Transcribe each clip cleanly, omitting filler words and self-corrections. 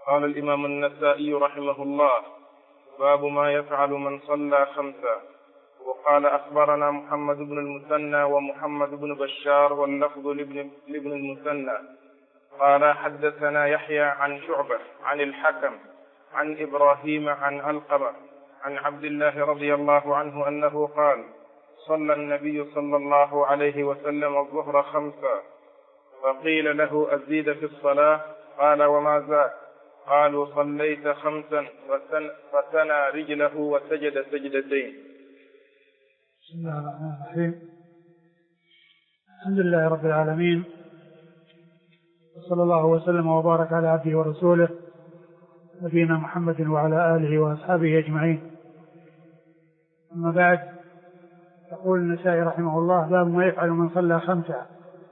قال الإمام النسائي رحمه الله: باب ما يفعل من صلى خمسا. وقال: أخبرنا محمد بن المثنى ومحمد بن بشار واللفظ لابن المثنى قال: حدثنا يحيى عن شعبة عن الحكم عن إبراهيم عن علقمة عن عبد الله رضي الله عنه أنه قال: صلى النبي صلى الله عليه وسلم الظهر خمسا، فقيل له: أزيد في الصلاة؟ قال: وما زاد؟ قالوا: صليت خمسا، فثنى رجله وسجد سجدتين. بسم الله الرحمن الرحيم. الحمد لله رب العالمين، وصلى الله وسلم وبارك على عبده ورسوله نبينا محمد وعلى آله وأصحابه أجمعين. أما بعد، يقول النسائي رحمه الله: باب ما يفعل من صلى خمسة،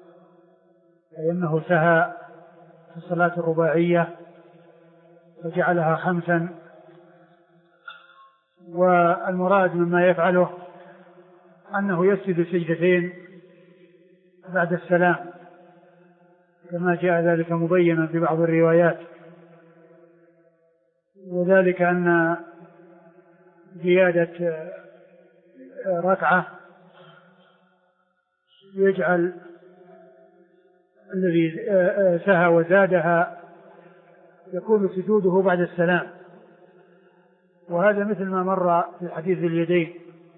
فإنه سهى في الصلاة الرباعية فجعلها خمسا. والمراد مما يفعله أنه يسجد سجدتين بعد السلام، كما جاء ذلك مبينا في بعض الروايات، وذلك أن زيادة ركعة يجعل الذي سهى وزادها يكون سجوده بعد السلام، وهذا مثل ما مر في حديث اليدين،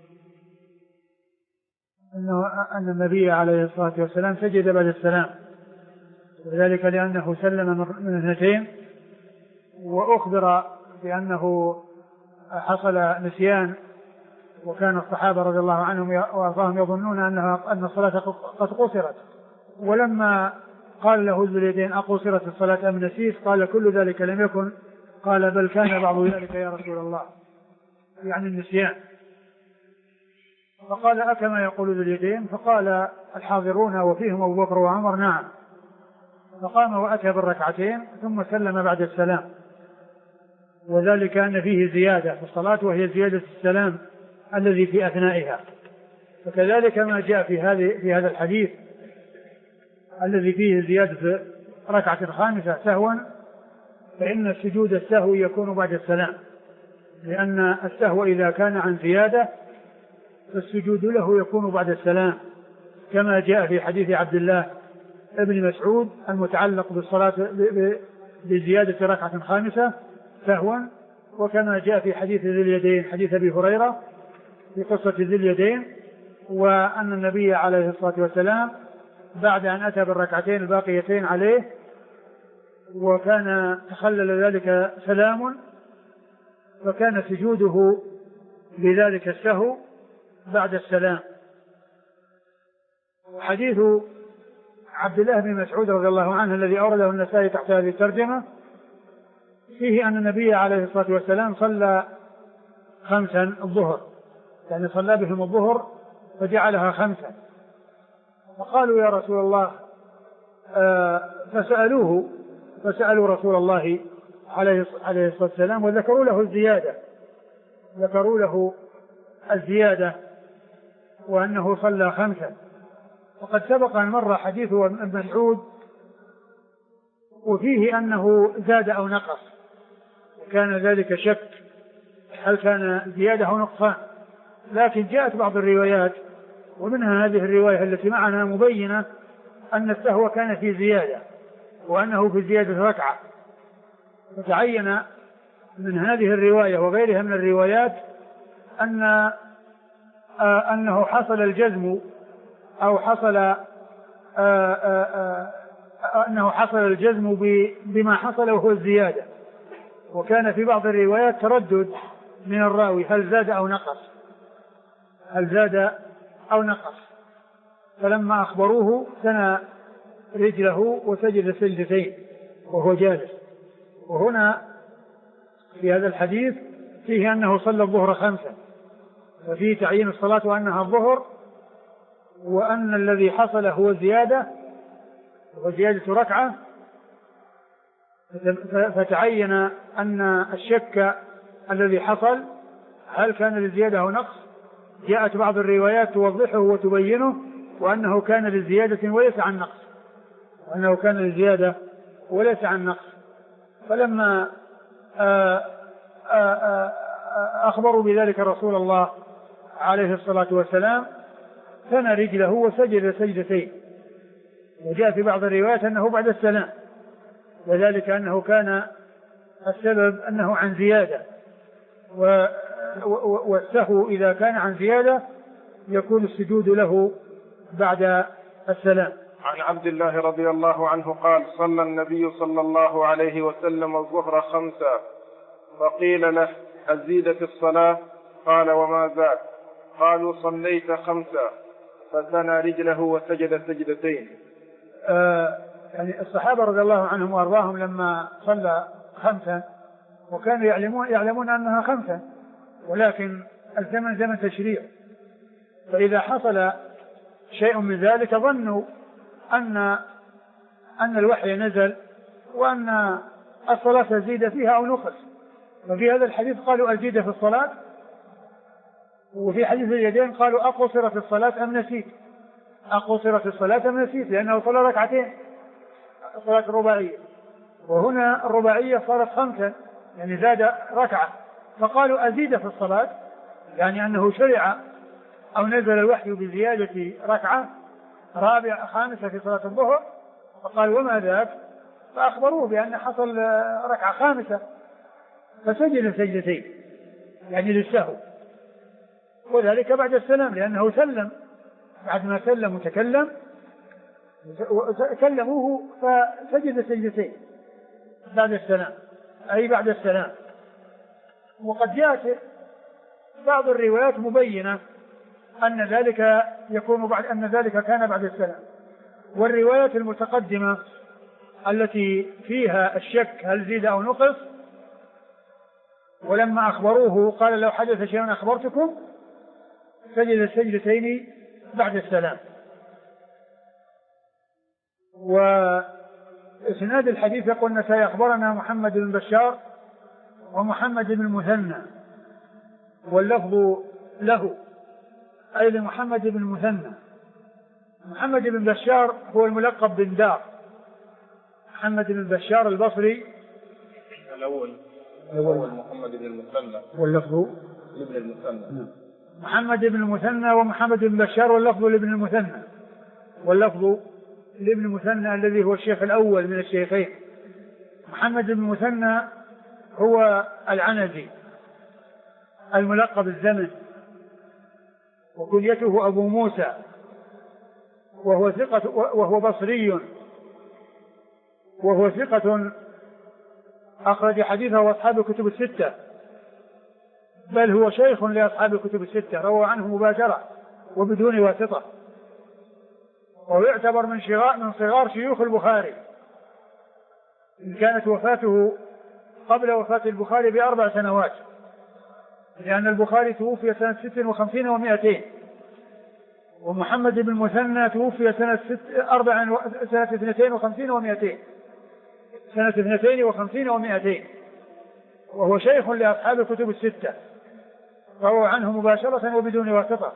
أن النبي عليه الصلاة والسلام سجد بعد السلام، وذلك لأنه سلم من اثنتين، وأخبر بأنه حصل نسيان، وكان الصحابة رضي الله عنهم وأرضاهم يظنون أن الصلاة قد قصرت، ولما قال له ذو اليدين: أقصرت الصلاة أم نسيت؟ قال: كل ذلك لم يكن. قال: بل كان بعض ذلك يا رسول الله، يعني النسيان. فقال: أكما يقول ذو اليدين؟ فقال الحاضرون وفيهم أبو بكر وعمر: نعم. فقام وأتى بالركعتين ثم سلم بعد السلام، وذلك أن فيه زيادة في الصلاة، وهي زيادة السلام الذي في أثنائها. فكذلك ما جاء في هذا الحديث الذي فيه زيادة ركعة خامسة سهوا، فإن السجود السهو يكون بعد السلام، لأن السهو إذا كان عن زيادة فالسجود له يكون بعد السلام، كما جاء في حديث عبد الله ابن مسعود المتعلق بالصلاة بزيادة ركعة خامسة سهوا، وكما جاء في حديث ذي اليدين، حديث أبي هريرة في قصة ذي اليدين، وأن النبي عليه الصلاة والسلام بعد أن أتى بالركعتين الباقيتين عليه وكان تخلل ذلك سلام، فكان سجوده بذلك السهو بعد السلام. حديث عبد الله بن مسعود رضي الله عنه الذي أورده النسائي تحت هذه الترجمة فيه أن النبي عليه الصلاة والسلام صلى خمسا الظهر، يعني صلى بهم الظهر فجعلها خمسا، فقالوا: يا رسول الله، فسألوا رسول الله عليه الصلاة والسلام وذكروا له الزيادة، وأنه صلى خمسا. وقد سبق أن مر حديث ابن مسعود وفيه أنه زاد أو نقص، وكان ذلك شك هل كان زيادة أو نقصان، لكن جاءت بعض الروايات ومنها هذه الرواية التي معنا مبينة أن السهو كان في زيادة، وأنه في زيادة ركعة، فتعين من هذه الرواية وغيرها من الروايات أنه حصل الجزم أو حصل الجزم بما حصل وهو الزيادة، وكان في بعض الروايات تردد من الراوي هل زاد أو نقص، فلما أخبروه ثنى رجله وسجد سجدتين وهو جالس. وهنا في هذا الحديث فيه أنه صلى الظهر خمسا، ففيه تعيين الصلاة وأنها الظهر، وأن الذي حصل هو زيادة ركعة، فتعين أن الشك الذي حصل هل كان للزيادة أو نقص، جاءت بعض الروايات توضحه وتبينه، وأنه كان للزيادة وليس عن نقص، فلما أخبروا بذلك رسول الله عليه الصلاة والسلام ثنى رجله وسجد سجدتين. وجاء في بعض الروايات أنه بعد السلام، وذلك أنه كان السبب أنه عن زيادة، والسهو إذا كان عن زيادة يكون السجود له بعد السلام. عن عبد الله رضي الله عنه قال: صلى النبي صلى الله عليه وسلم الظهر 5، فقيل له: أزيد في الصلاة؟ قال: وما زاد؟ قالوا: صليت 5، فثنى رجله وسجد سجدتين. يعني الصحابة رضي الله عنهم وأرضاهم لما صلى 5 وكانوا يعلمون أنها 5، ولكن الزمن زمن تشريع، فإذا حصل شيء من ذلك ظنوا أن الوحي نزل وأن الصلاة تزيد فيها أو نقص. وفي هذا الحديث قالوا أزيد في الصلاة، وفي حديث اليدين قالوا أقصرت الصلاة أم نسيت؟ أقصرت الصلاة أم نسيت؟ لأنه صلى ركعتين، الصلاة الرباعية، وهنا الرباعية صارت 5، يعني زاد ركعة، فقالوا أزيد في الصلاة، يعني أنه شرع أو نزل الوحي بزيادة ركعة رابعة 5 في صلاة الظهر، فقال: وما ذاك؟ فأخبروه بأن حصل ركعة 5، فسجد سجدتين يعني للسهو، وذلك بعد السلام، لأنه سلم بعد ما سلم وتكلم كلموه فسجد سجدتين بعد السلام، أي بعد السلام. وقد جاءت بعض الروايات مبينة أن ذلك يكون بعد، أن ذلك كان بعد السلام. والروايات المتقدمة التي فيها الشك هل زيد أو نقص، ولما أخبروه قال: لو حدث شيء أخبرتكم، سجد السجدتين بعد السلام. وإسناد الحديث يقول: النسائي أخبرنا محمد بن بشار ومحمد بن المثنى، واللفظ له، أي لمحمد بن المثنى. محمد بن بشار هو الملقب بن دار، محمد بن بشار البصري الأول محمد بن المثنى، واللفظ لابن المثنى. محمد بن المثنى ومحمد بن بشار واللفظ لابن المثنى، واللفظ لابن المثنى الذي هو الشيخ الأول من الشيخين. محمد بن المثنى هو العنزي الملقب الزمن، وكنيته أبو موسى، وهو ثقة أخرج حديثه أصحاب الكتب الستة، بل هو شيخ لأصحاب الكتب الستة، روى عنه مباشرة وبدون واسطة، ويعتبر من صغار شيوخ البخاري، إن كانت وفاته قبل وفاة البخاري ب4 سنوات، لأن البخاري توفي سنة 56 و200، ومحمد بن المثنى توفي سنة 52 و200، وهو شيخ لأصحاب الكتب الستة، روى عنه مباشرة وبدون واسطة.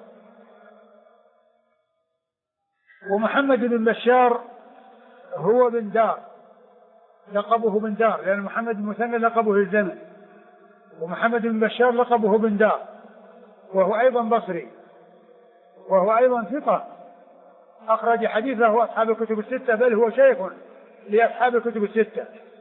ومحمد بن بشار هو بن دار، لقبه بن دار، لأن محمد بن المثنى لقبه الزمن، ومحمد بن بشار لقبه بن دار، وهو أيضا بصري، وهو أيضا ثقة أخرج حديثه أصحاب الكتب الستة، بل هو شيخ لأصحاب الكتب الستة.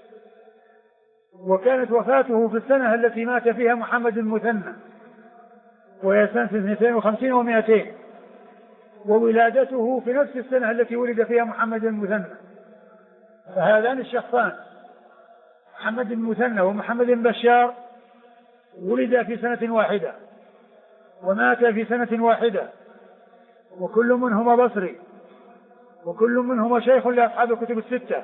وكانت وفاته في السنة التي مات فيها محمد بن المثنى، وهي سنة 52 و200، وولادته في نفس السنة التي ولد فيها محمد بن المثنى. فهذان الشخصان محمد بن المثنى ومحمد بن بشار ولد في سنة واحدة ومات في سنة واحدة، وكل منهما بصري، وكل منهما شيخ لأصحاب الكتب الستة.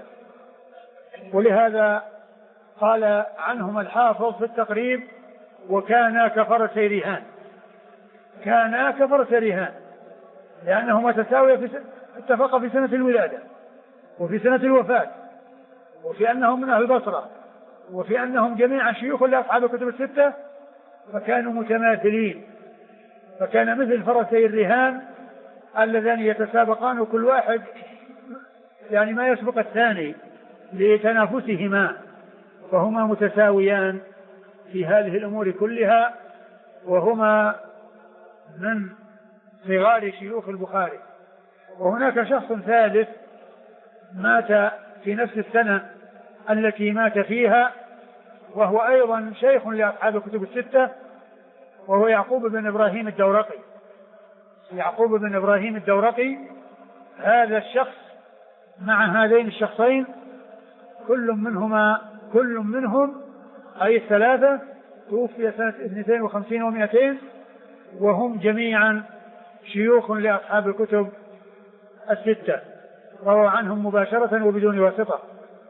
ولهذا قال عنهما الحافظ في التقريب: وكانا كفرسي رهان. كانا كفرسي رهان، لأنهما تساويا اتفقا في سنة الولادة وفي سنة الوفاة، وفي أنهم من أهل البصرة، وفي أنهم جميعا شيوخ لأصحاب الكتب الستة، فكانوا متماثلين، فكان مثل فرسي الرهان اللذان يتسابقان، وكل واحد يعني ما يسبق الثاني لتنافسهما، فهما متساويان في هذه الأمور كلها، وهما من صغار شيوخ البخاري. وهناك شخص ثالث مات في نفس السنة التي مات فيها، وهو أيضا شيخ لأصحاب الكتب الستة، وهو يعقوب بن إبراهيم الدورقي. يعقوب بن إبراهيم الدورقي هذا الشخص مع هذين الشخصين كل منهم أي الثلاثة توفي سنة 52 و200، وهم جميعا شيوخ لأصحاب الكتب الستة، روى عنهم مباشرة وبدون واسطة.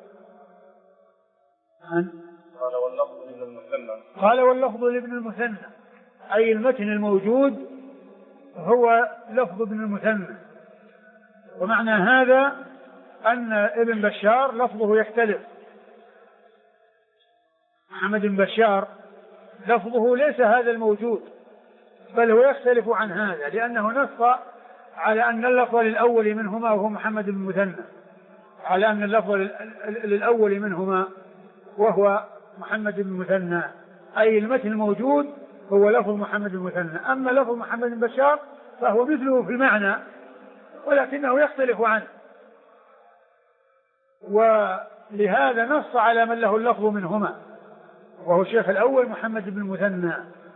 قال واللفظ لابن المثنى، أي المتن الموجود هو لفظ ابن المثنى. ومعنى هذا أن ابن بشار لفظه يختلف. محمد بن بشار لفظه ليس هذا الموجود، بل هو يختلف عن هذا، لأنه نص على أن اللفظ للأول منهما وهو محمد بن المثنى، على أن اللفظ للأول منهما وهو محمد بن المثنى، أي المتن الموجود هو لفظ محمد بن المثنى. أما لفظ محمد بن بشار فهو مثله في المعنى ولكنه يختلف عنه، ولهذا نص على من له اللفظ منهما، وهو الشيخ الأول محمد بن المثنى.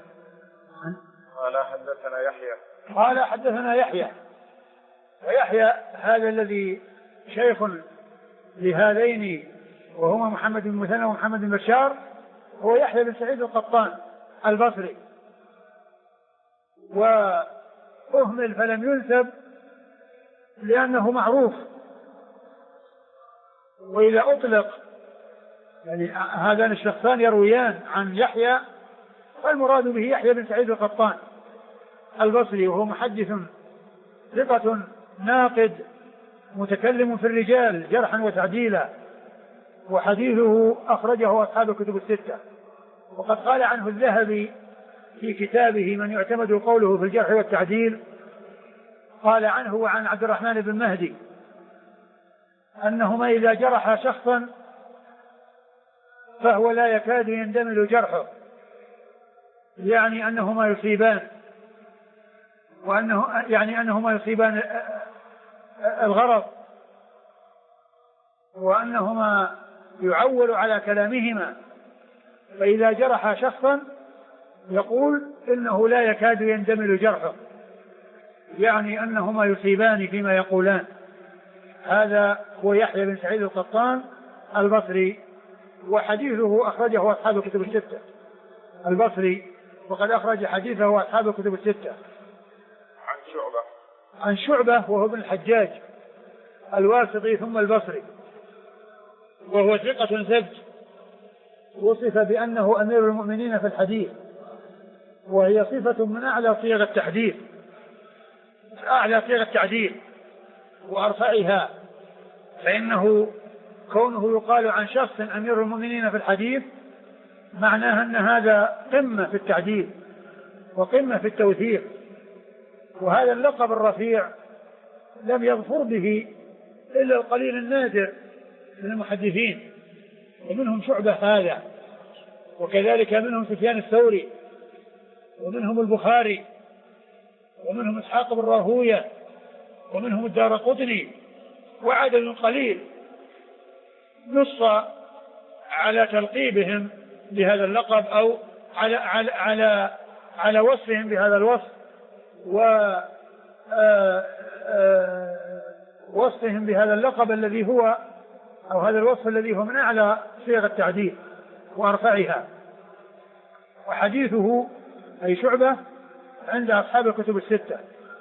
قال حدثنا يحيى، ويحيى هذا الذي شيخ لهذين وهما محمد بن المثنى ومحمد بن بشار هو يحيى بن سعيد القطان البصري، وأهمل فلم ينسب لأنه معروف. وإذا أطلق يعني هذان الشخصان يرويان عن يحيى، فالمراد به يحيى بن سعيد القطان البصري، وهو محدث ثقة ناقد متكلم في الرجال جرحا وتعديلا، وحديثه أخرجه أصحاب الكتب الستة. وقد قال عنه الذهبي في كتابه من يعتمد قوله في الجرح والتعديل، قال عنه وعن عبد الرحمن بن مهدي أنهما إذا جرح شخصا فهو لا يكاد يندمل جرحه، يعني أنهما يصيبان، أنهما يصيبان الغرض، وأنهما يعول على كلامهما. فإذا جرح شخصا يقول إنه لا يكاد يندمل جرحه، يعني أنهما يصيبان فيما يقولان. هذا هو يحيى بن سعيد القطان البصري، وحديثه أخرجه أصحاب الكتب الستة البصري، وقد أخرج حديثه أصحاب الكتب الستة. عن شعبة وهو ابن الحجاج الواسطي ثم البصري، وهو ثقة ثبت، وصف بأنه أمير المؤمنين في الحديث، وهي صفة من أعلى صيغ التعديل وأرفعها، فإنه كونه يقال عن شخص أمير المؤمنين في الحديث معناه أن هذا قمة في التعديل وقمة في التوثيق. وهذا اللقب الرفيع لم يظفر به إلا القليل النادر من المحدثين، ومنهم شعبة هذا، وكذلك منهم سفيان الثوري، ومنهم البخاري، ومنهم إسحاق بن راهوية، ومنهم الدارقطني، وعدد قليل نص على تلقيبهم بهذا اللقب أو على وصفهم بهذا الوصف، ووصفهم بهذا اللقب الذي هو أو هذا الوصف الذي هو من أعلى صيغ التعديل وأرفعها. وحديثه أي شعبة عند أصحاب الكتب الستة.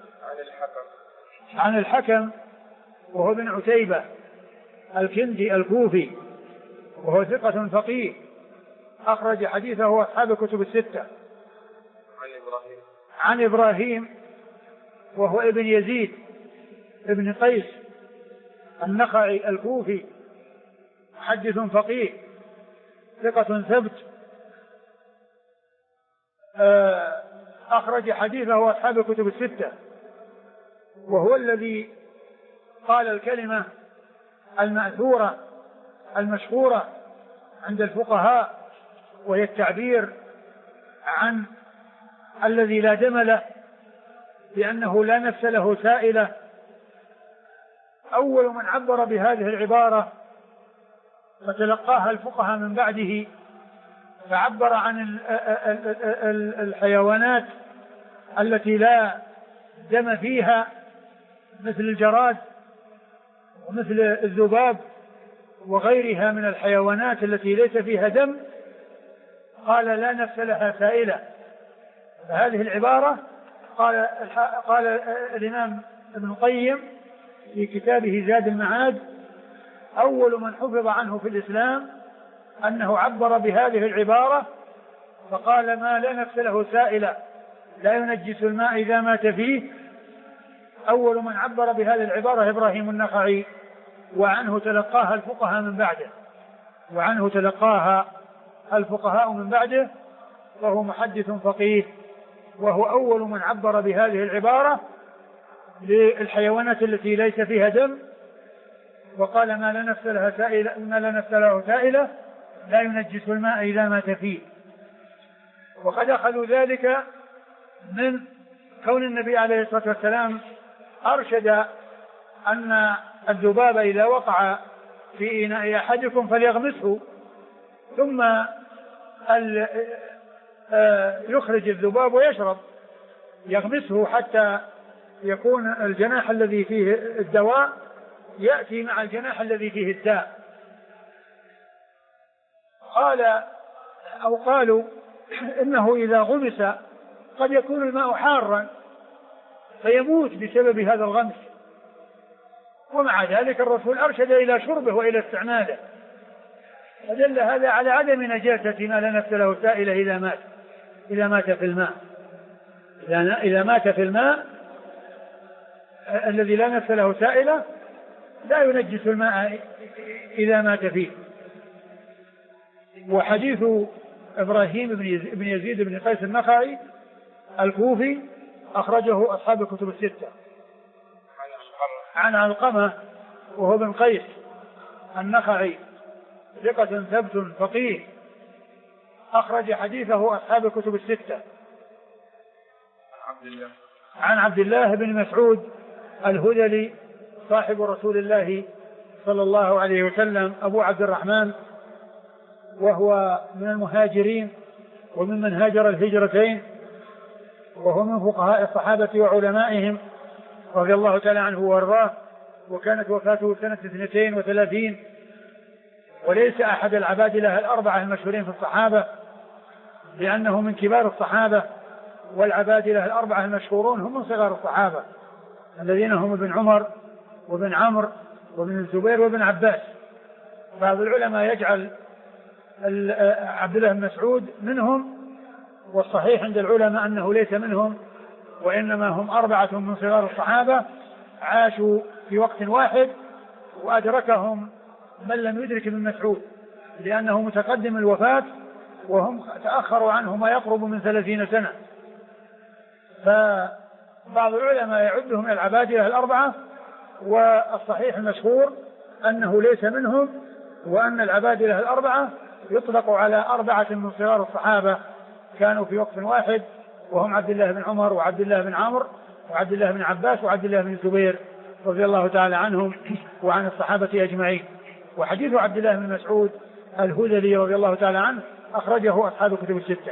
عن الحكم وهو ابن عتيبة الكندي الكوفي، وهو ثقة فقيه، أخرج حديثه أصحاب الكتب الستة. عن إبراهيم وهو ابن يزيد ابن قيس النخعي الكوفي، محدث فقيه ثقة ثبت، أخرج حديثه أصحاب الكتب الستة، وهو الذي قال الكلمة المأثورة المشهورة عند الفقهاء، وهي التعبير عن الذي لا دم له بأنه لا نفس له سائلة. أول من عبر بهذه العبارة فتلقاها الفقهاء من بعده، فعبر عن الحيوانات التي لا دم فيها مثل الجراد ومثل الذباب وغيرها من الحيوانات التي ليس فيها دم، قال لا نفس لها سائلة. فهذه العبارة قال الإمام ابن القيم في كتابه زاد المعاد: أول من حفظ عنه في الإسلام أنه عبر بهذه العبارة فقال ما لا نفس له سائلة لا ينجس الماء إذا مات فيه. أول من عبر بهذه العبارة إبراهيم النخعي، وعنه تلقاها الفقهاء من بعده، وهو محدث فقيه، وهو أول من عبر بهذه العبارة للحيوانات التي ليس فيها دم، وقال ما لا نفس له سائلة لا ينجس الماء إذا مات فيه. وقد أخذوا ذلك من كون النبي عليه الصلاة والسلام أرشد أن الذباب إذا وقع في إناء أحدكم فليغمسه، ثم يخرج الذباب ويشرب، يغمسه حتى يكون الجناح الذي فيه الدواء يأتي مع الجناح الذي فيه الداء. قالوا إنه إذا غمس قد يكون الماء حارا فيموت بسبب هذا الغمس، ومع ذلك الرسول أرشد إلى شربه وإلى استعماله، فدل هذا على عدم نجاسة ما لا نفس له سائلة إذا مات في الماء. إذا مات في الماء الذي لا نفس له سائلة لا ينجس الماء إذا مات فيه. وحديث إبراهيم بن يزيد بن قيس النخعي الكوفي أخرجه أصحاب الكتب الستة عن علقمة وهو بن قيس النخعي ثقة ثبت فقيه، أخرج حديثه أصحاب الكتب الستة. عن عبد الله بن مسعود الهذلي صاحب رسول الله صلى الله عليه وسلم أبو عبد الرحمن، وهو من المهاجرين وممن هاجر الهجرتين، وهو من فقهاء الصحابة وعلمائهم رضي الله تعالى عنه وارضاه، وكانت وفاته سنة 32، وليس أحد العبادلة الأربعة المشهورين في الصحابة، لأنه من كبار الصحابة، والعبادلة الأربعة المشهورون هم من صغار الصحابة الذين هم ابن عمر وابن عمرو وابن الزبير وابن عباس. بعض العلماء يجعل عبد الله بن مسعود منهم، والصحيح عند العلماء أنه ليس منهم، وإنما هم 4 من صغار الصحابة عاشوا في وقت واحد، وأدركهم من لم يدرك ابن مسعود لأنه متقدم الوفاة، وهم تأخروا عنه ما يقرب من 30 سنة. فبعض العلماء يعدهم من العبادلة الأربعة، والصحيح المشهور أنه ليس منهم، وأن العبادلة الأربعة يطلق على 4 من صغار الصحابة كانوا في وقت واحد، وهم عبد الله بن عمر وعبد الله بن عمرو وعبد الله بن عباس وعبد الله بن الزبير رضي الله تعالى عنهم وعن الصحابة أجمعين. وحديث عبد الله بن مسعود الهذلي رضي الله تعالى عنه أخرجه أصحاب الكتب الستة.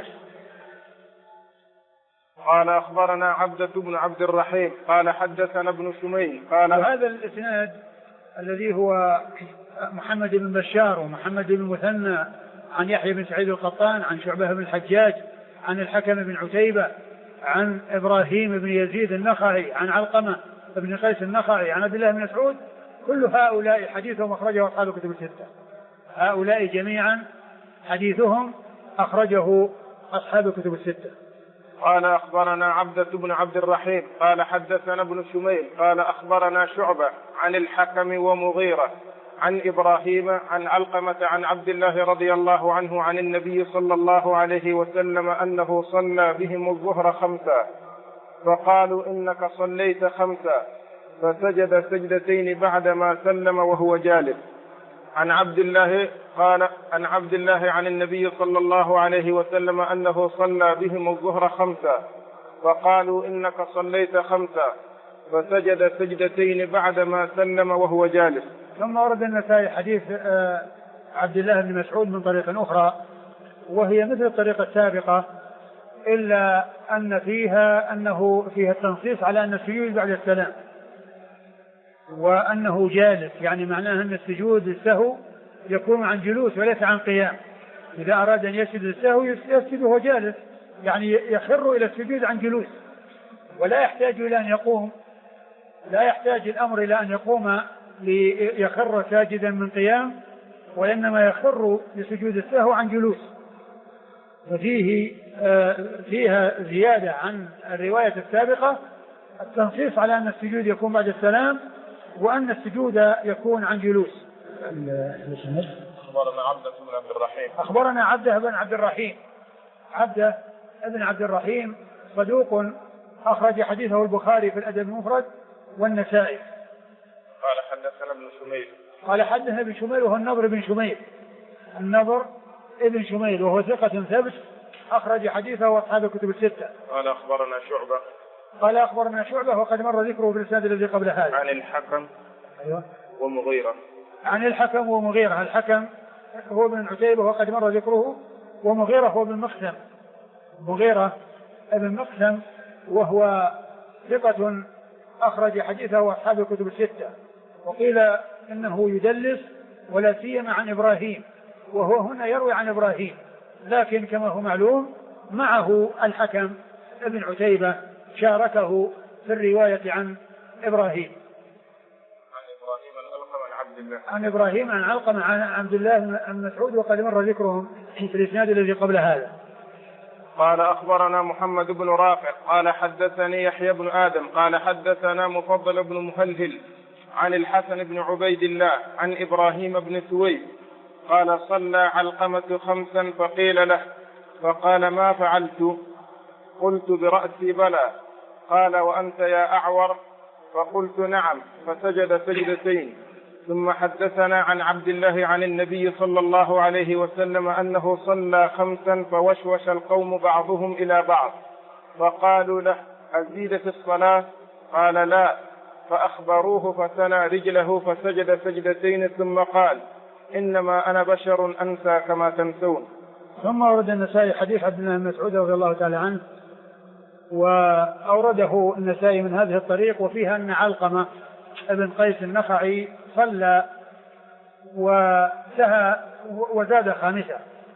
قال أخبرنا عبدة بن عبد الرحيم قال حدثنا ابن شميل قال هذا الإسناد الذي هو محمد بن بشار ومحمد بن مثنى عن يحيى بن سعيد القطان عن شعبة بن الحجاج عن الحكم بن عتيبة عن إبراهيم بن يزيد النخعي عن علقمة بن قيس النخعي عن عبد الله بن مسعود، كل هؤلاء حديثهم أخرجه أصحاب الكتب الستة. هؤلاء جميعا حديثهم أخرجه أصحاب الكتب الستة. قال أخبرنا عبدة بن عبد الرحيم قال حدثنا ابن شميل قال أخبرنا شعبة عن الحكم ومغيرة عن إبراهيم عن علقمة عن عبد الله رضي الله عنه عن النبي صلى الله عليه وسلم أنه صلى بهم الظهر 5، فقالوا إنك صليت 5، فسجد سجدتين بعدما سلم وهو جالس. عن عبد الله عن النبي صلى الله عليه وسلم أنه صلى بهم الظهر 5 فقالوا إنك صليت 5 فسجد سجدتين بعدما سلم وهو جالس. ثم ورد النسائي حديث عبد الله بن مسعود من طريق أخرى وهي مثل الطريقة السابقة إلا أن أنه فيها التنصيص على أن السجود بعد السلام وأنه جالس، يعني معناه أن السجود السهو يكون عن جلوس وليس عن قيام. إذا أراد أن يسجد السهو يسجد وهو جالس، يعني يخر إلى السجود عن جلوس ولا يحتاج إلى أن يقوم، لا يحتاج الأمر إلى أن يقوم ليخر ساجدا من قيام، وإنما يخر لسجود السهو عن جلوس. فيها زيادة عن الرواية السابقة التنصيص على أن السجود يكون بعد السلام وأن السجود يكون عن جلوس. أخبرنا عبده بن عبد الرحيم. عبده بن عبد الرحيم صدوق أخرج حديثه البخاري في الأدب المفرد والنسائي. قال حدثنا ابن شميل. قال حدثنا ابن شميل وهو النضر بن شميل. النضر ابن شميل وهو ثقة ثبت أخرج حديثه وأصحاب الكتب الستة. قال أخبرنا شعبة. قال أخبرنا شعبة وقد مر ذكره في الإسناد الذي قبل هذا. عن الحكم. أيوة. ومغيرة. عن الحكم ومغيرة. الحكم هو بن عتيبة وقد مر ذكره، ومغيرة هو بن مقسم. مغيرة ابن مقسم وهو ثقة أخرج حديثه وأصحاب الكتب الستة. وقيل إنه يدلس ولا سيما عن إبراهيم، وهو هنا يروي عن إبراهيم، لكن كما هو معلوم معه الحكم ابن عتيبة شاركه في الرواية عن إبراهيم. عن إبراهيم عن علقمة عن عبد الله بن مسعود وقد مر ذكرهم في الإسناد الذي قبل هذا. قال أخبرنا محمد بن رافع قال حدثني يحيى بن آدم قال حدثنا مفضل بن مهلهل عن الحسن بن عبيد الله عن إبراهيم بن سويد قال صلى علقمة 5 فقيل له فقال ما فعلت؟ قلت برأسي بلى. قال وأنت يا أعور؟ فقلت نعم. فسجد سجدتين. ثم حدثنا عن عبد الله عن النبي صلى الله عليه وسلم أنه صلى 5 فوشوش القوم بعضهم إلى بعض فقالوا له أزيد في الصلاة؟ قال لا. فأخبروه فثنى رجله فسجد سجدتين ثم قال إنما أنا بشر أنسى كما تنسون. ثم ورد النسائي حديث عبد الله بن مسعود رضي الله تعالى عنه، وأورده النسائي من هذه الطريق، وفيها أن علقمة ابن قيس النخعي صلى وسهى وزاد 5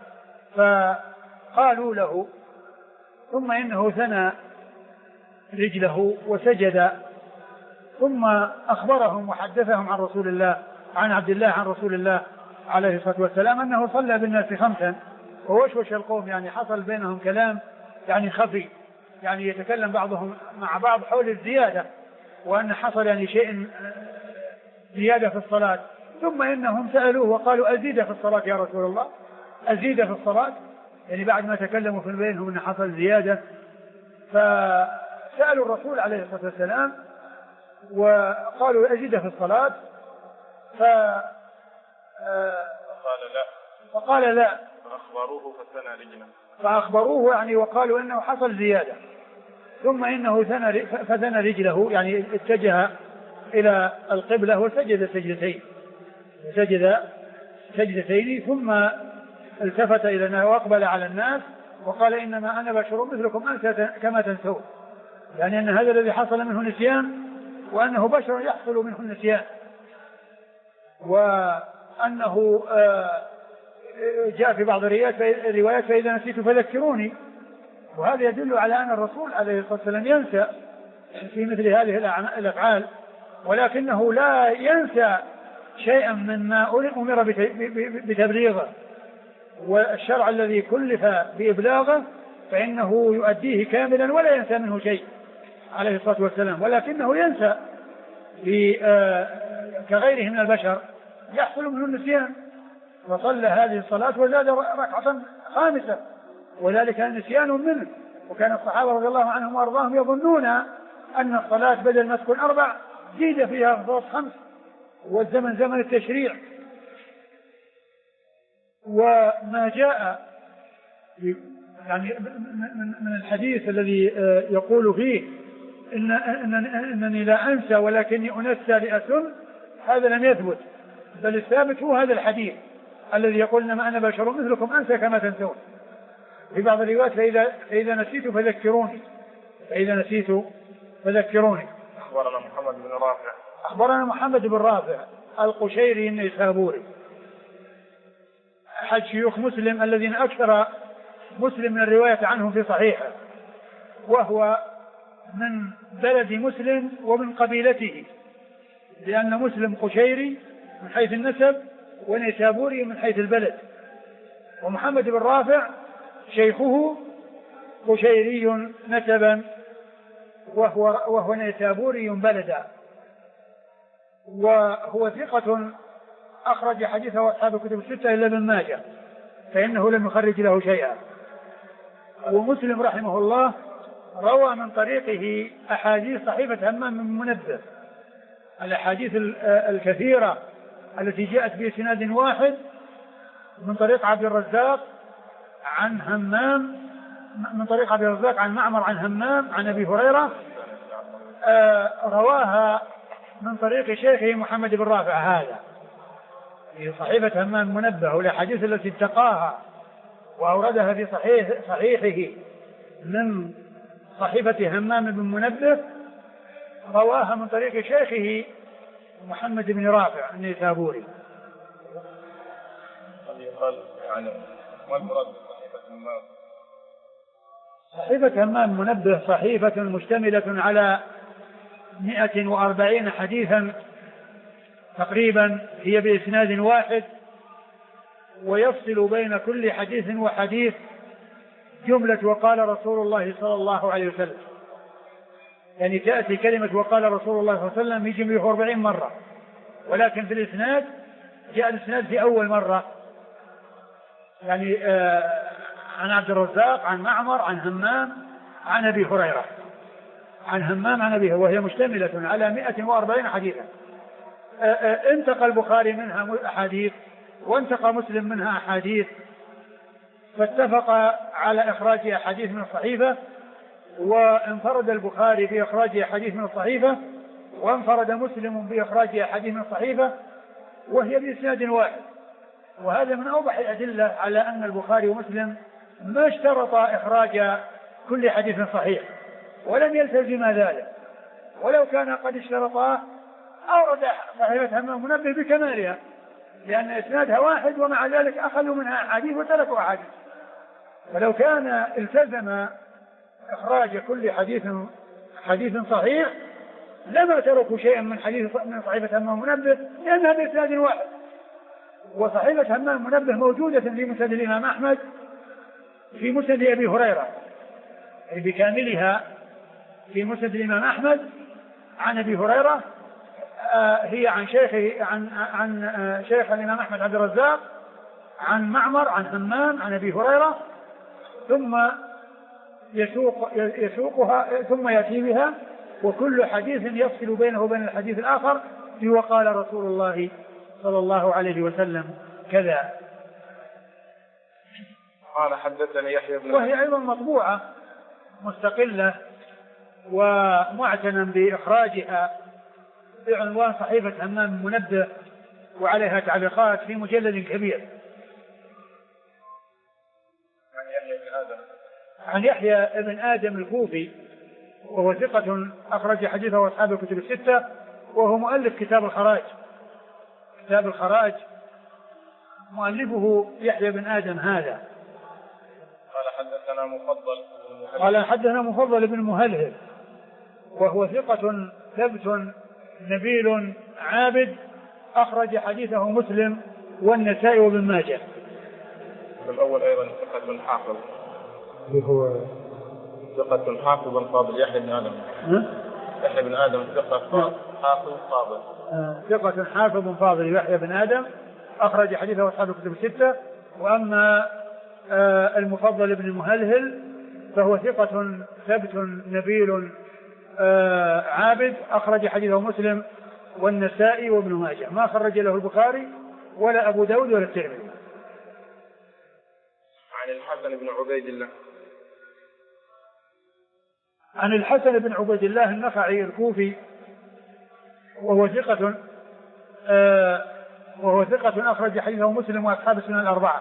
فقالوا له ثم إنه ثنى رجله وسجد، ثم أخبرهم وحدثهم عن رسول الله عن عبد الله عن رسول الله عليه الصلاة والسلام أنه صلى بالناس 5 ووشوش القوم، يعني حصل بينهم كلام يعني خفي، يعني يتكلم بعضهم مع بعض حول الزيادة، وأن حصل يعني شيء زيادة في الصلاة. ثم إنهم سألوه وقالوا أزيد في الصلاة يا رسول الله؟ أزيد في الصلاة؟ يعني بعد ما تكلموا في بينهم أن حصل زيادة، فسألوا الرسول عليه الصلاة والسلام وقالوا أزيد في الصلاة؟ فقال لا. فأخبروه يعني وقالوا إنه حصل زيادة. ثم إنه فثنى رجله، يعني اتجه إلى القبلة وسجد سجدتين ثم التفت إلى الناس وأقبل على الناس وقال إنما أنا بشر مثلكم أنسى كما تنسون، يعني أن هذا الذي حصل منه نسيان، وأنه بشر يحصل منه النسيان، وأنه جاء في بعض الروايات فإذا نسيت فذكروني، وهذا يدل على أن الرسول عليه الصلاة والسلام ينسى في مثل هذه الأفعال، ولكنه لا ينسى شيئا مما أمر بتبليغه، والشرع الذي كلف بإبلاغه فإنه يؤديه كاملا ولا ينسى منه شيء عليه الصلاة والسلام، ولكنه ينسى كغيره من البشر يحصل منه النسيان، وصلى هذه الصلاة وزاد 5 وذلك النسيان منه. وكان الصحابة رضي الله عنهم وأرضاهم يظنون أن الصلاة بدل ما تكون 4 زيد فيها 5، والزمن زمن التشريع، وما جاء يعني من الحديث الذي يقول فيه إنني لا أنسى ولكني أنسى لأسن، هذا لم يثبت، بل الثابت هو هذا الحديث الذي يقول إنما أنا بشر مثلكم أنسى كما تنسون. في بعض الروايات فإذا نسيت فذكروني، فإذا نسيت فذكروني. أخبرنا محمد بن رافع القشيري النيسابوري أحد شيوخ مسلم الذين أكثر مسلم من الرواية عنهم في صحيحه، وهو من بلد مسلم ومن قبيلته، لأن مسلم قشيري من حيث النسب ونيسابوري من حيث البلد، ومحمد بن رافع شيخه قشيري نسبا وهو نيسابوري بلدا، وهو ثقة أخرج حديثه أصحاب الكتب الستة إلا ابن ماجه فإنه لم يخرج له شيئا. ومسلم رحمه الله روى من طريقه أحاديث صحيفة همام بن منبه، الأحاديث الكثيرة التي جاءت بإسناد واحد من طريق عبد الرزاق عن همام، من طريق عبد الرزاق عن معمر عن همام عن أبي هريرة، رواها من طريق شيخه محمد بن رافع هذا في صحيفة همام منبه، والأحاديث التي اتقاها وأوردها في صحيحه من صحيفة همام بن منبه رواها من طريق شيخه محمد بن رافع النيسابوري. صحيفة همام منبه صحيفة مشتملة على 140 حديثا تقريبا، هي بإسناد واحد، ويفصل بين كل حديث وحديث جملة وقال رسول الله صلى الله عليه وسلم، يعني تأتي كلمة وقال رسول الله صلى الله عليه وسلم يجي 140 مرة، ولكن في الإسناد جاء الإسناد في أول مرة، يعني عن عبد الرزاق عن معمر عن همام عن أبي هريرة، عن همام عن أبيه، وهي مشتملة على 140 حديثا. انتقى البخاري منها أحاديث وانتقى مسلم منها أحاديث، فاتفق على إخراج أحاديث من الصحيفة، وانفرد البخاري بإخراج أحاديث من الصحيفة، وانفرد مسلم بإخراج أحاديث من الصحيفة، وهي بإسناد واحد. وهذا من أوضح الأدلة على أن البخاري ومسلم ما اشترط إخراج كل حديث صحيح ولم يلتزم ذلك، ولو كان قد اشترطاه أورد صحيفة همام منبه بكمالها، لأن إسنادها واحد ومع ذلك أخذوا منها أحاديث وتركوا أحاديث. ولو كان التزم إخراج كل حديث صحيح لما تركوا شيئا من صحيفة همام منبه، لأنها بإسناد واحد. وصحيفة همام منبه موجودة في مسند الإمام أحمد في مسند أبي هريرة، أي بكاملها في مسند الإمام أحمد عن أبي هريرة، هي عن شيخه عن شيخ الإمام أحمد عبد الرزاق عن معمر عن همام عن أبي هريرة، ثم يسوقها ثم يأتي بها، وكل حديث يفصل بينه وبين الحديث الآخر وقال رسول الله صلى الله عليه وسلم كذا. قال حدثني يحيى بن، وهي أيضا مطبوعة مستقلة ومعتنى بإخراجها بعنوان صحيفة همام منبه، وعليها تعليقات في مجلد كبير. عن يحيى بن آدم الكوفي، وهو ثقة أخرج حديثه أصحاب الكتب الستة، وهو مؤلف كتاب الخراج. كتاب الخراج مؤلفه يحيى بن آدم هذا. قال حدثنا مفضل بن مهلهل، وهو ثقة ثبت نبيل عابد، أخرج حديثه مسلم والنسائي وابن ماجه. الأول أيضا ثقة بن حافظ، هو ثقة حافظ فاضل يحيى بن آدم. يحيى بن آدم ثقة حافظ فاضل. ثقة حافظ فاضل يحيى بن آدم، أخرج حديثه أصحاب الكتب الستة. وأما المفضل بن مهلهل فهو ثقة ثبت نبيل عابد، أخرج حديثه مسلم والنسائي وابن ماجه، ما خرج له البخاري ولا أبو داود ولا الترمذي. الحسن بن عبيد الله. عن الحسن بن عبيد الله النخعي الكوفي وهو ثقة أخرج حديثه مسلم وأصحاب السنن الأربعة.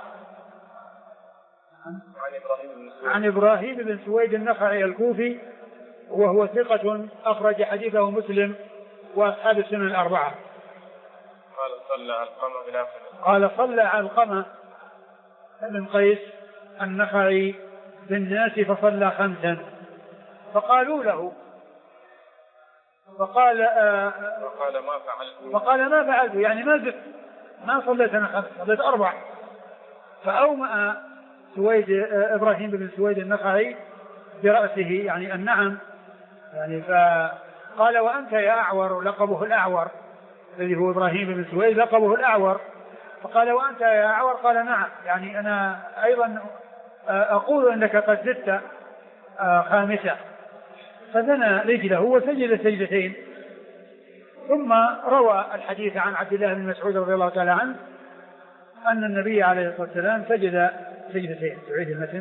عن إبراهيم بن سويد النخعي الكوفي وهو ثقة أخرج حديثه مسلم وأصحاب السنن الأربعة. قال صلى علقمة بن قيس النخعي بالناس فصلى 5 فقالوا له فقال ما فعلت يعني ما زدت ما صليت أنا 5 صليت 4. فأومأ إبراهيم بن سويد النخعي برأسه يعني النعم يعني فقال وأنت يا أعور لقبه الأعور الذي هو إبراهيم بن سويد لقبه الأعور فقال وأنت يا أعور قال نعم يعني أنا أيضا أقول أنك قد زدت 5. فثنى رجله وسجد سجدتين ثم روى الحديث عن عبد الله بن مسعود رضي الله تعالى عنه أن النبي عليه الصلاة والسلام سجد سجدتين. تعيد المتن.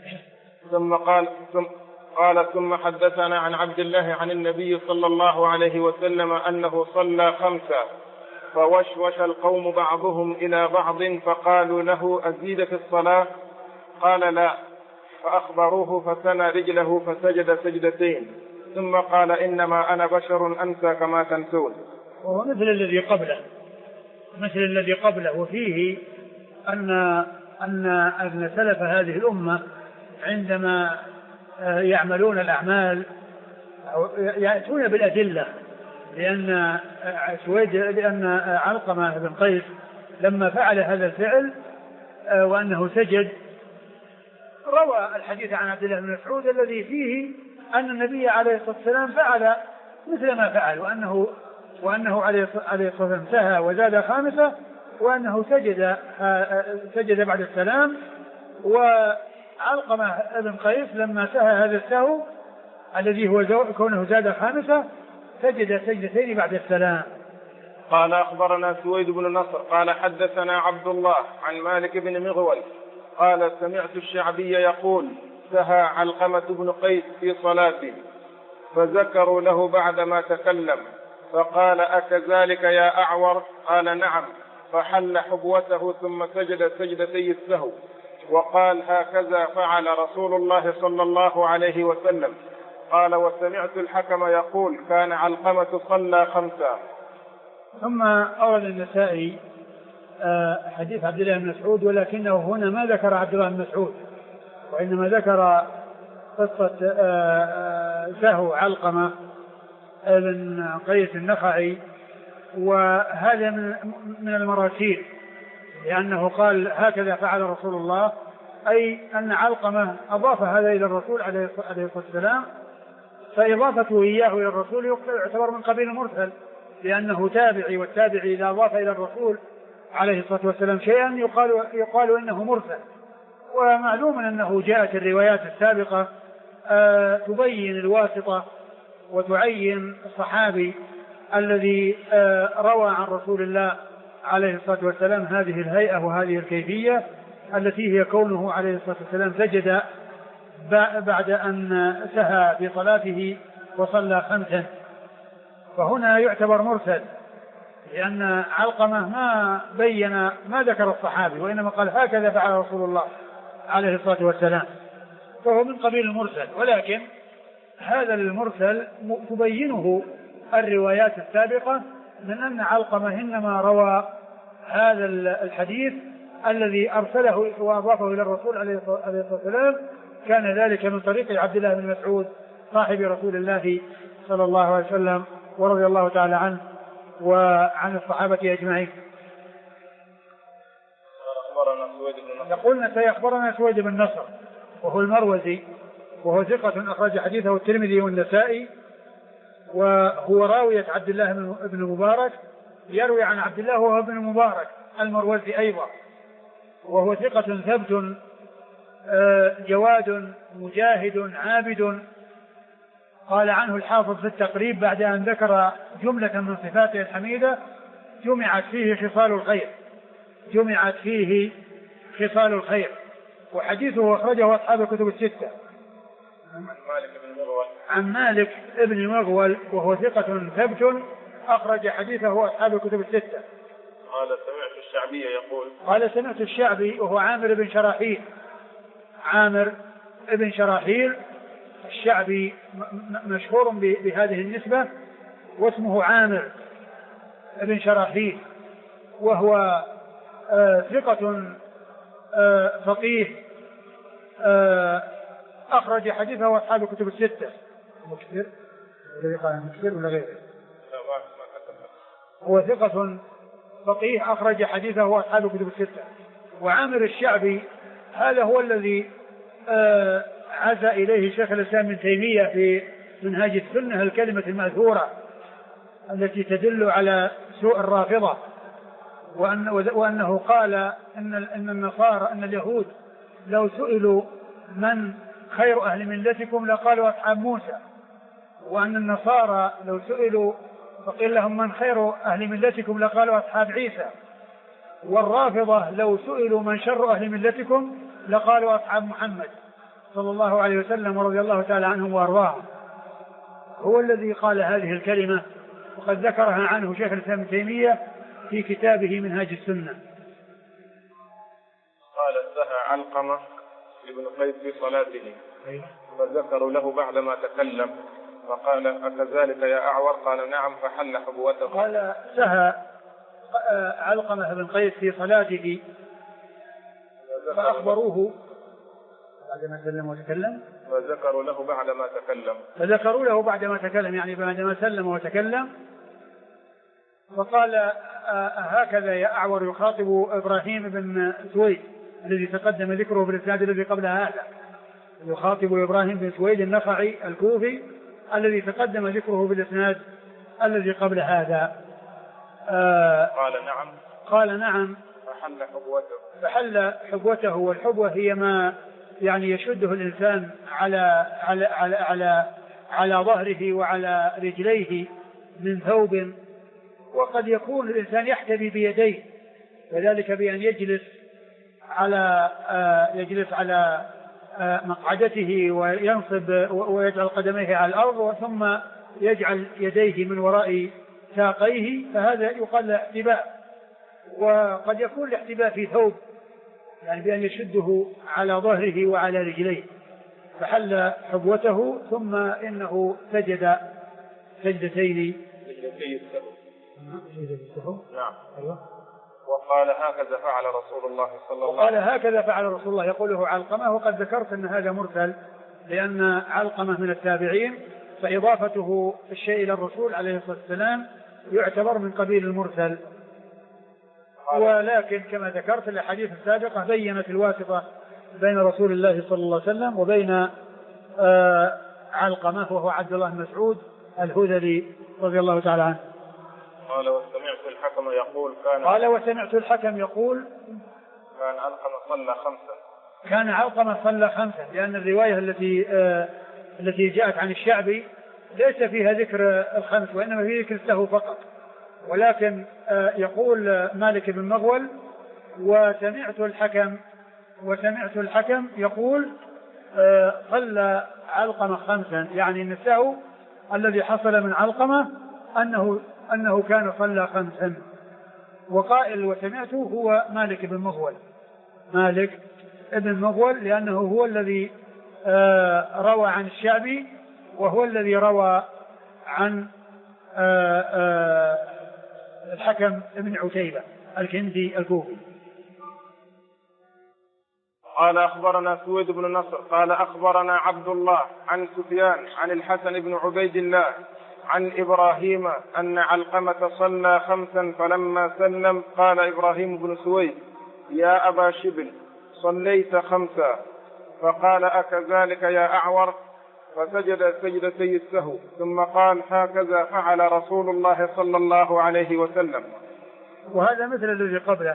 ثم حدثنا عن عبد الله عن النبي صلى الله عليه وسلم أنه صلى 5 فوشوش القوم بعضهم إلى بعض فقالوا له أزيد في الصلاة قال لا فأخبروه فثنى رجله فسجد سجدتين ثم قال إنما أنا بشر أنسى كما تنسون. وهو مثل الذي قبله وفيه أن سلف هذه الأمة عندما يعملون الأعمال يأتون بالأدلة لأن علقمة بن قيس لما فعل هذا الفعل وأنه سجد روى الحديث عن عبد الله بن مسعود الذي فيه أن النبي عليه الصلاة والسلام فعل مثل ما فعل وأنه عليه الصلاة والسلام سهى وزاد 5 وأنه سجد بعد السلام. وعلقمة بن قيس لما سهى هذا السهو الذي هو كونه زاد 5 سجد سجدتين بعد السلام. قال أخبرنا سويد بن نصر قال حدثنا عبد الله عن مالك بن مغول قال سمعت الشعبي يقول سهى علقمة بن قيس في صلاته فذكروا له بعدما تكلم فقال أكذلك يا أعور قال نعم فحل حبوته ثم سجد سجدتي السهو وقال هكذا فعل رسول الله صلى الله عليه وسلم. قال وسمعت الحكم يقول كان علقمة صلى 5. ثم أورد النسائي حديث عبد الله بن مسعود ولكنه هنا ما ذكر عبد الله بن مسعود وإنما ذكر قصة سهو علقمة بن قيس النخعي وهذا من المراسيل لأنه قال هكذا فعل رسول الله أي أن علقمة أضاف هذا إلى الرسول عليه الصلاة والسلام فإضافته إياه إلى الرسول يعتبر من قبيل المرسل لأنه تابعي والتابعي إذا أضاف إلى الرسول عليه الصلاة والسلام شيئا يقال إنه مرسل. ومعلوم أنه جاءت الروايات السابقة تبين الواسطة وتعين الصحابي الذي روى عن رسول الله عليه الصلاة والسلام هذه الهيئة وهذه الكيفية التي هي كونه عليه الصلاة والسلام سجد بعد أن سهى في صلاته وصلى 5. فهنا يعتبر مرسل لأن علقمة ما بين ما ذكر الصحابي وإنما قال هكذا فعل رسول الله عليه الصلاة والسلام فهو من قبيل المرسل. ولكن هذا المرسل تبينه الروايات السابقة من أن علقمة إنما روى هذا الحديث الذي أرسله وأضافه إلى الرسول عليه الصلاة والسلام كان ذلك من طريق عبد الله بن مسعود صاحب رسول الله صلى الله عليه وسلم ورضي الله تعالى عنه وعن الصحابة أجمعين. يقولنا سيخبرنا سويد بن نصر وهو المروزي وهو ثقة أخرج حديثه الترمذي والنسائي وهو راوية عبد الله بن مبارك يروي عن عبد الله وهو ابن مبارك المروزي أيضا وهو ثقة ثبت جواد مجاهد عابد. قال عنه الحافظ في التقريب بعد أن ذكر جملة من صفاته الحميدة جمعت فيه خصال الخير وحديثه أخرجه أصحاب الكتب الستة. عن مالك بن مغول وهو ثقة ثبت أخرج حديثه أصحاب الكتب الستة. قال سمعت الشعبي يقول قال سمعت الشعبي وهو عامر بن شراحيل. عامر بن شراحيل الشعبي مشهور بهذه النسبة واسمه عامر بن شراحيل وهو ثقة فقيه أخرج حديثه أصحاب الكتب الستة. مكثر ولا غيره؟ هو ثقة فقيه أخرج حديثه أصحاب الكتب الستة. وعامر الشعبي هذا هو الذي عزى إليه شيخ الإسلام ابن تيمية في منهاج السنة الكلمة المأثورة التي تدل على سوء الرافضة وأنه قال إن النصارى أن اليهود لو سئلوا من خير أهل ملتكم لقالوا أصحاب موسى، وأن النصارى لو سئلوا فقيل لهم من خير أهل ملتكم لقالوا أصحاب عيسى، والرافضة لو سئلوا من شر أهل ملتكم لقالوا أصحاب محمد صلى الله عليه وسلم ورضي الله تعالى عنهم وأرضاهم. هو الذي قال هذه الكلمة وقد ذكرها عنه شيخ الإسلام ابن تيمية في كتابه منهاج السنة. قال سهى علقمة ابن قيس في صلاته فذكروا له بعدما تكلم فقال أكذلك يا أعور؟ قال نعم، فحل حبوته. قال سهى علقمة بن قيس في صلاته فأخبروه بعدما سلم وتكلم فذكروا له بعدما تكلم فذكروا له بعدما تكلم يعني بعدما سلم وتكلم فقال هكذا يا أعور يخاطب إبراهيم بن سويد الذي تقدم ذكره في الإسناد الذي قبل هذا، يخاطب إبراهيم بن سويد النخعي الكوفي الذي تقدم ذكره في الإسناد الذي قبل هذا. قال نعم فحل حبوته. والحبوة هي ما يعني يشده الإنسان على ظهره وعلى رجليه من ثوب، وقد يكون الإنسان يحتبي بيديه وذلك بأن يجلس على مقعدته وينصب ويجعل قدميه على الأرض ثم يجعل يديه من وراء ساقيه، فهذا يقال له احتباء. وقد يكون الاحتباء في ثوب يعني بأن يشده على ظهره وعلى رجليه. فحل حبوته ثم إنه سجد سجدتين. نعم. وقال هكذا فعل رسول الله صلى الله عليه وسلم. هكذا فعل رسول الله يقوله علقمة. وقد ذكرت أن هذا مرسل لأن علقمة من التابعين، فإضافته الشيء إلى الرسول عليه الصلاة والسلام يعتبر من قبيل المرسل. ولكن كما ذكرت الأحاديث السابقة بينت الواسطة بين رسول الله صلى الله عليه وسلم وبين علقمة وهو عبد الله بن مسعود الهذلي رضي الله تعالى عنه. قال وسمعت الحكم يقول كان علقمة صلى خمسا. لأن الرواية التي جاءت عن الشعبي ليس فيها ذكر الخمس وإنما فيه ذكر السهو فقط. ولكن يقول مالك بن مغول وسمعت الحكم يقول صلى علقمة خمسا، يعني أن السهو الذي حصل من علقمة أنه كان صلى خمسا. وقائل وسمعته هو مالك بن مغول لأنه هو الذي روى عن الشعبي وهو الذي روى عن الحكم ابن عتيبة الكندي الكوفي. قال أخبرنا سويد بن نصر قال أخبرنا عبد الله عن سفيان عن الحسن بن عبيد الله عن إبراهيم أن علقمة صلى خمسا فلما سلم قال إبراهيم بن سويد يا أبا شبل صليت خمسا؟ فقال أكذلك يا أعور؟ فسجد سجدتي السهو ثم قال هكذا فعل رسول الله صلى الله عليه وسلم. وهذا مثل الذي قبله.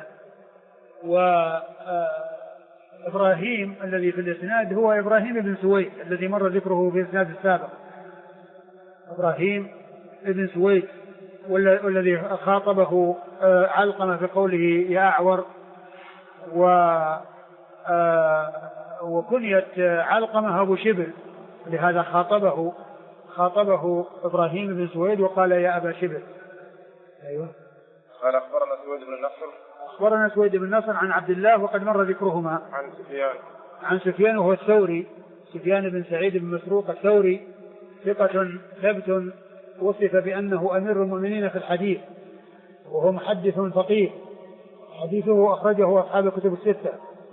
وإبراهيم الذي في الإسناد هو إبراهيم بن سويد الذي مر ذكره في الإسناد السابق. إبراهيم بن سويد والذي خاطبه علقمة في قوله يا أعور. وكنية علقمة أبو شبل، لهذا خاطبه إبراهيم بن سويد وقال يا أبا شبل. أيوة. قال أخبرنا سويد بن النصر. أخبرنا سويد بن النصر عن عبد الله وقد مر ذكرهما. عن سفيان وهو الثوري، سفيان بن سعيد بن مسروق الثوري، ثقة ثبت وصف بأنه أمير المؤمنين في الحديث، وهو محدث فقيه، حديثه أخرجه أصحاب الكتب الستة.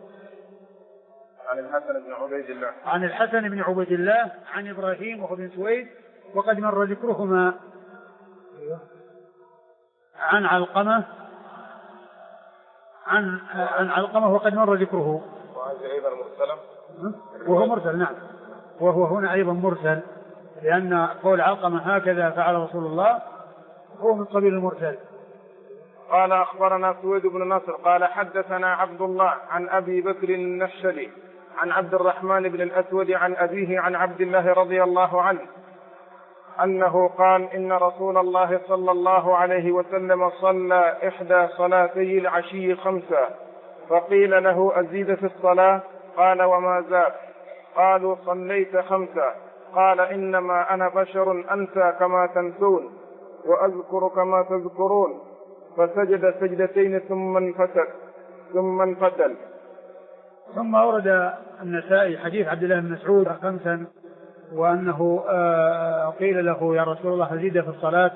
عن الحسن بن عبيد الله. عن الحسن بن عبيد الله عن إبراهيم وهو بن سويد وقد مر ذكرهما. عن علقمة عن علقمة وقد مر ذكره. وهذا أيضا مرسل. وهو مرسل، نعم، وهو هنا أيضا مرسل، لأن قول علقمة هكذا فعل رسول الله هو من قبيل المرسل. قال أخبرنا سويد بن نصر قال حدثنا عبد الله عن أبي بكر النشلي عن عبد الرحمن بن الأسود عن أبيه عن عبد الله رضي الله عنه أنه قال إن رسول الله صلى الله عليه وسلم صلى إحدى صلاتي العشي 5، فقيل له أزيد في الصلاة؟ قال وما زاد؟ قالوا صليت 5، قال إنما أنا بشر أنسى كما تنسون وأذكر كما تذكرون، فسجد سجدتين ثم انفتل. ثم أورد النسائي حديث عبد الله بن مسعود 5، وأنه قيل له يا رسول الله أزيد في الصلاة؟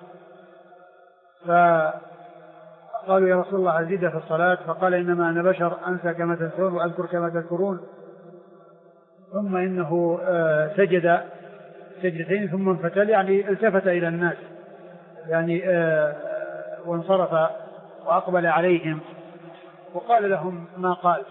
فقالوا يا رسول الله أزيد في الصلاة؟ فقال إنما أنا بشر أنسى كما تنسون وأذكر كما تذكرون. ثم إنه سجد سجدتين ثم انفتل، يعني التفت إلى الناس، يعني وانصرف وأقبل عليهم وقال لهم ما قال.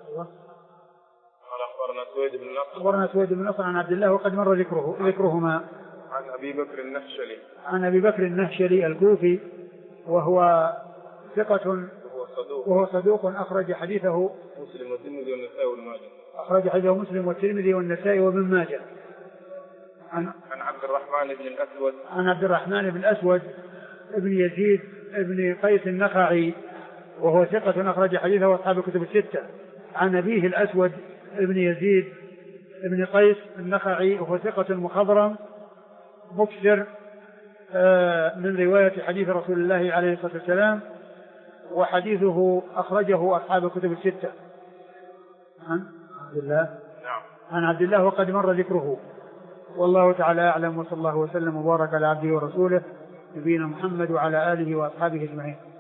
أخبرنا سويد بن نصر عن عبد الله وقد مر ذكرهما. عن أبي بكر النهشلي. عن أبي بكر النهشلي الكوفي، وهو ثقة وهو صدوق أخرج حديثه مسلم والترمذي والنسائي وابن ماجه. أخرج حديثه مسلم والترمذي والنسائي وابن ماجه. عن عبد الرحمن بن الأسود. عن عبد الرحمن بن الأسود ابن يزيد ابن قيس النخعي، وهو ثقة أخرج حديثه أصحاب الكتب الستة. عن أبيه الأسود ابن يزيد ابن قيس النخعي، وهو ثقة مخضرم مكثر من رواية حديث رسول الله عليه الصلاة والسلام، وحديثه أخرجه أصحاب الكتب الستة. عن عبد الله وقد مر ذكره. والله تعالى أعلم، وصلى الله وسلم وبارك على عبده ورسوله نبينا محمد وعلى آله وأصحابه أجمعين.